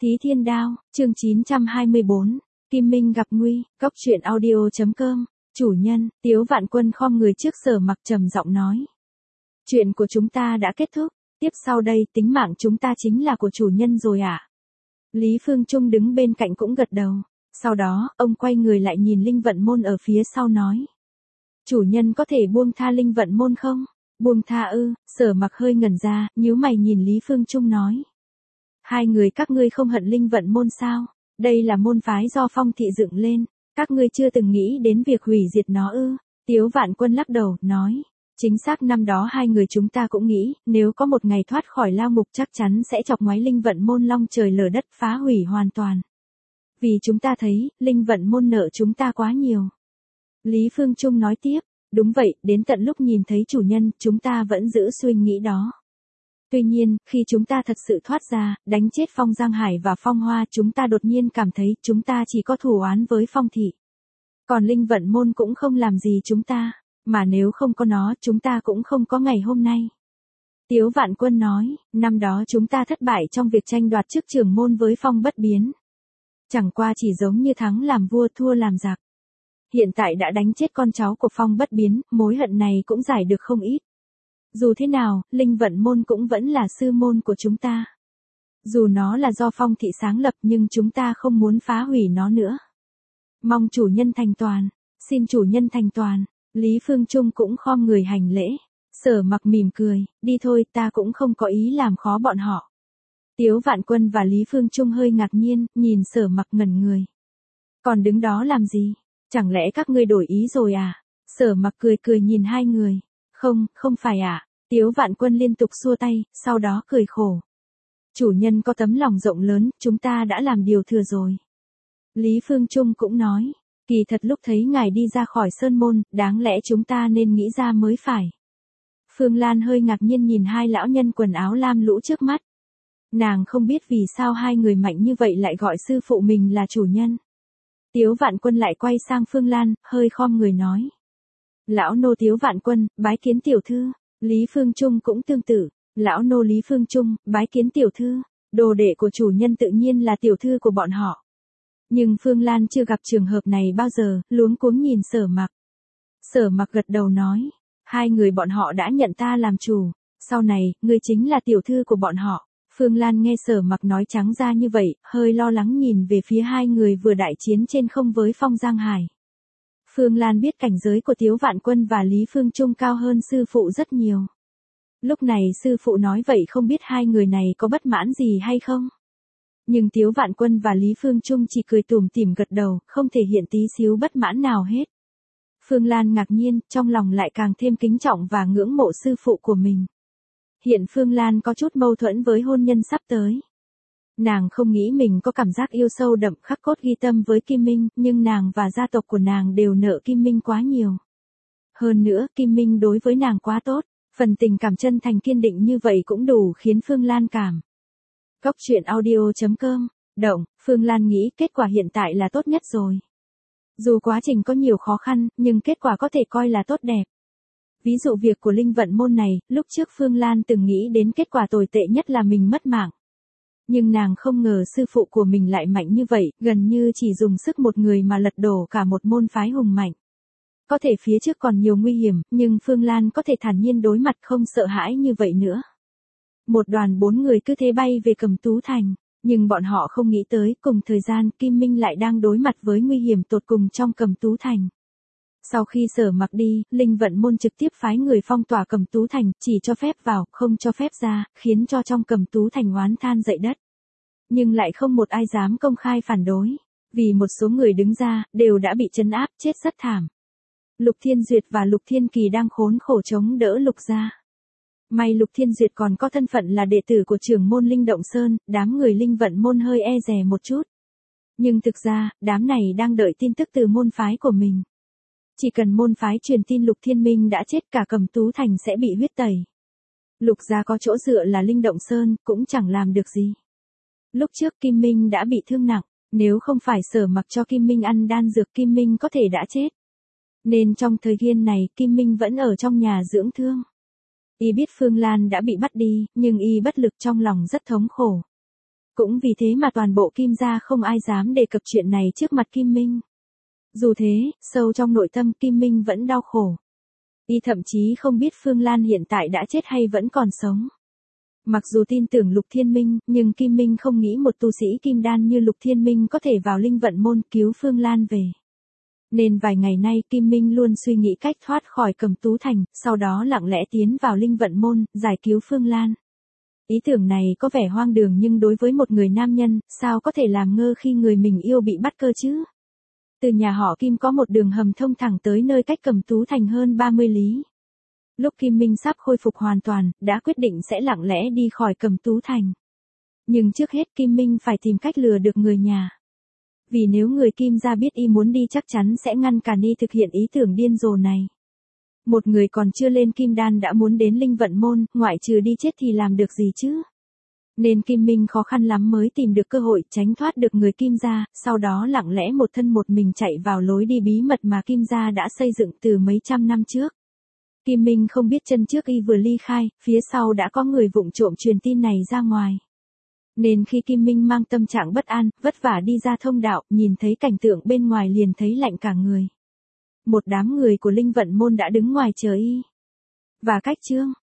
Thí Thiên Đao, chương 924, Kim Minh gặp nguy, Cốc truyện audio.com, chủ nhân, Tiếu Vạn Quân khom người trước Sở Mặc trầm giọng nói. Chuyện của chúng ta đã kết thúc, tiếp sau đây tính mạng chúng ta chính là của chủ nhân rồi ạ. Lý Phương Trung đứng bên cạnh cũng gật đầu, sau đó, ông quay người lại nhìn Linh Vận Môn ở phía sau nói. Chủ nhân có thể buông tha Linh Vận Môn không? Buông tha ư? Sở Mặc hơi ngẩn ra, nhíu mày nhìn Lý Phương Trung nói. Hai người các ngươi không hận Linh Vận Môn sao? Đây là môn phái do Phong thị dựng lên, các ngươi chưa từng nghĩ đến việc hủy diệt nó ư? Tiếu Vạn Quân lắc đầu, nói. Chính xác năm đó hai người chúng ta cũng nghĩ, nếu có một ngày thoát khỏi lao ngục chắc chắn sẽ chọc ngoáy Linh Vận Môn long trời lở đất phá hủy hoàn toàn. Vì chúng ta thấy, Linh Vận Môn nợ chúng ta quá nhiều. Lý Phương Trung nói tiếp, đúng vậy, đến tận lúc nhìn thấy chủ nhân, chúng ta vẫn giữ suy nghĩ đó. Tuy nhiên, khi chúng ta thật sự thoát ra, đánh chết Phong Giang Hải và Phong Hoa, chúng ta đột nhiên cảm thấy chúng ta chỉ có thù oán với Phong thị. Còn Linh Vận Môn cũng không làm gì chúng ta, mà nếu không có nó, chúng ta cũng không có ngày hôm nay. Tiếu Vạn Quân nói, năm đó chúng ta thất bại trong việc tranh đoạt chức trưởng môn với Phong Bất Biến. Chẳng qua chỉ giống như thắng làm vua thua làm giặc. Hiện tại đã đánh chết con cháu của Phong Bất Biến, mối hận này cũng giải được không ít. Dù thế nào, Linh Vận Môn cũng vẫn là sư môn của chúng ta. Dù nó là do Phong thị sáng lập nhưng chúng ta không muốn phá hủy nó nữa. Mong chủ nhân thành toàn, xin chủ nhân thành toàn. Lý Phương Trung cũng khom người hành lễ. Sở Mặc mỉm cười, đi thôi, ta cũng không có ý làm khó bọn họ. Tiếu Vạn Quân và Lý Phương Trung hơi ngạc nhiên, nhìn Sở Mặc ngẩn người. Còn đứng đó làm gì? Chẳng lẽ các ngươi đổi ý rồi à? Sở Mặc cười cười nhìn hai người. Không phải ạ. Tiếu Vạn Quân liên tục xua tay, sau đó cười khổ. Chủ nhân có tấm lòng rộng lớn, chúng ta đã làm điều thừa rồi. Lý Phương Trung cũng nói, kỳ thật lúc thấy ngài đi ra khỏi sơn môn, đáng lẽ chúng ta nên nghĩ ra mới phải. Phương Lan hơi ngạc nhiên nhìn hai lão nhân quần áo lam lũ trước mắt. Nàng không biết vì sao hai người mạnh như vậy lại gọi sư phụ mình là chủ nhân. Tiếu Vạn Quân lại quay sang Phương Lan, hơi khom người nói. Lão nô Tiếu Vạn Quân, bái kiến tiểu thư. Lý Phương Trung cũng tương tự. Lão nô Lý Phương Trung, bái kiến tiểu thư. Đồ đệ của chủ nhân tự nhiên là tiểu thư của bọn họ. Nhưng Phương Lan chưa gặp trường hợp này bao giờ, luống cuống nhìn Sở Mặc. Sở Mặc gật đầu nói. Hai người bọn họ đã nhận ta làm chủ. Sau này, ngươi chính là tiểu thư của bọn họ. Phương Lan nghe Sở Mặc nói trắng ra như vậy, hơi lo lắng nhìn về phía hai người vừa đại chiến trên không với Phong Giang Hải. Phương Lan biết cảnh giới của Tiếu Vạn Quân và Lý Phương Trung cao hơn sư phụ rất nhiều. Lúc này sư phụ nói vậy không biết hai người này có bất mãn gì hay không. Nhưng Tiếu Vạn Quân và Lý Phương Trung chỉ cười tủm tỉm gật đầu, không thể hiện tí xíu bất mãn nào hết. Phương Lan ngạc nhiên, trong lòng lại càng thêm kính trọng và ngưỡng mộ sư phụ của mình. Hiện Phương Lan có chút mâu thuẫn với hôn nhân sắp tới. Nàng không nghĩ mình có cảm giác yêu sâu đậm khắc cốt ghi tâm với Kim Minh, nhưng nàng và gia tộc của nàng đều nợ Kim Minh quá nhiều. Hơn nữa, Kim Minh đối với nàng quá tốt, phần tình cảm chân thành kiên định như vậy cũng đủ khiến Phương Lan cảm. Cốc truyện audio.com, động, Phương Lan nghĩ kết quả hiện tại là tốt nhất rồi. Dù quá trình có nhiều khó khăn, nhưng kết quả có thể coi là tốt đẹp. Ví dụ việc của Linh Vận Môn này, lúc trước Phương Lan từng nghĩ đến kết quả tồi tệ nhất là mình mất mạng. Nhưng nàng không ngờ sư phụ của mình lại mạnh như vậy, gần như chỉ dùng sức một người mà lật đổ cả một môn phái hùng mạnh. Có thể phía trước còn nhiều nguy hiểm, nhưng Phương Lan có thể thản nhiên đối mặt không sợ hãi như vậy nữa. Một đoàn 4 người cứ thế bay về Cẩm Tú Thành, nhưng bọn họ không nghĩ tới cùng thời gian Kim Minh lại đang đối mặt với nguy hiểm tột cùng trong Cẩm Tú Thành. Sau khi Sở Mặc đi, Linh Vận Môn trực tiếp phái người phong tỏa Cẩm Tú Thành, chỉ cho phép vào, không cho phép ra, khiến cho trong Cẩm Tú Thành oán than dậy đất. Nhưng lại không một ai dám công khai phản đối, vì một số người đứng ra, đều đã bị trấn áp, chết rất thảm. Lục Thiên Duyệt và Lục Thiên Kỳ đang khốn khổ chống đỡ Lục gia. May Lục Thiên Duyệt còn có thân phận là đệ tử của trưởng môn Linh Động Sơn, đám người Linh Vận Môn hơi e dè một chút. Nhưng thực ra, đám này đang đợi tin tức từ môn phái của mình. Chỉ cần môn phái truyền tin Lục Thiên Minh đã chết cả Cẩm Tú Thành sẽ bị huyết tẩy. Lục gia có chỗ dựa là Linh Động Sơn, cũng chẳng làm được gì. Lúc trước Kim Minh đã bị thương nặng, nếu không phải Sở Mặc cho Kim Minh ăn đan dược Kim Minh có thể đã chết. Nên trong thời gian này Kim Minh vẫn ở trong nhà dưỡng thương. Y biết Phương Lan đã bị bắt đi, nhưng y bất lực trong lòng rất thống khổ. Cũng vì thế mà toàn bộ Kim gia không ai dám đề cập chuyện này trước mặt Kim Minh. Dù thế, sâu trong nội tâm Kim Minh vẫn đau khổ. Y thậm chí không biết Phương Lan hiện tại đã chết hay vẫn còn sống. Mặc dù tin tưởng Lục Thiên Minh, nhưng Kim Minh không nghĩ một tu sĩ kim đan như Lục Thiên Minh có thể vào linh vận môn cứu Phương Lan về. Nên vài ngày nay Kim Minh luôn suy nghĩ cách thoát khỏi Cẩm Tú Thành, sau đó lặng lẽ tiến vào linh vận môn, giải cứu Phương Lan. Ý tưởng này có vẻ hoang đường nhưng đối với một người nam nhân, sao có thể làm ngơ khi người mình yêu bị bắt cơ chứ? Từ nhà họ Kim có một đường hầm thông thẳng tới nơi cách Cẩm Tú Thành hơn 30 lý. Lúc Kim Minh sắp khôi phục hoàn toàn, đã quyết định sẽ lặng lẽ đi khỏi Cẩm Tú Thành. Nhưng trước hết Kim Minh phải tìm cách lừa được người nhà. Vì nếu người Kim gia biết y muốn đi chắc chắn sẽ ngăn cản y thực hiện ý tưởng điên rồ này. Một người còn chưa lên kim đan đã muốn đến linh vận môn, ngoại trừ đi chết thì làm được gì chứ? Nên Kim Minh khó khăn lắm mới tìm được cơ hội tránh thoát được người Kim gia, sau đó lặng lẽ một thân một mình chạy vào lối đi bí mật mà Kim gia đã xây dựng từ mấy trăm năm trước. Kim Minh không biết chân trước y vừa ly khai, phía sau đã có người vụng trộm truyền tin này ra ngoài. Nên khi Kim Minh mang tâm trạng bất an, vất vả đi ra thông đạo, nhìn thấy cảnh tượng bên ngoài liền thấy lạnh cả người. Một đám người của linh vận môn đã đứng ngoài chờ y. Và cách chương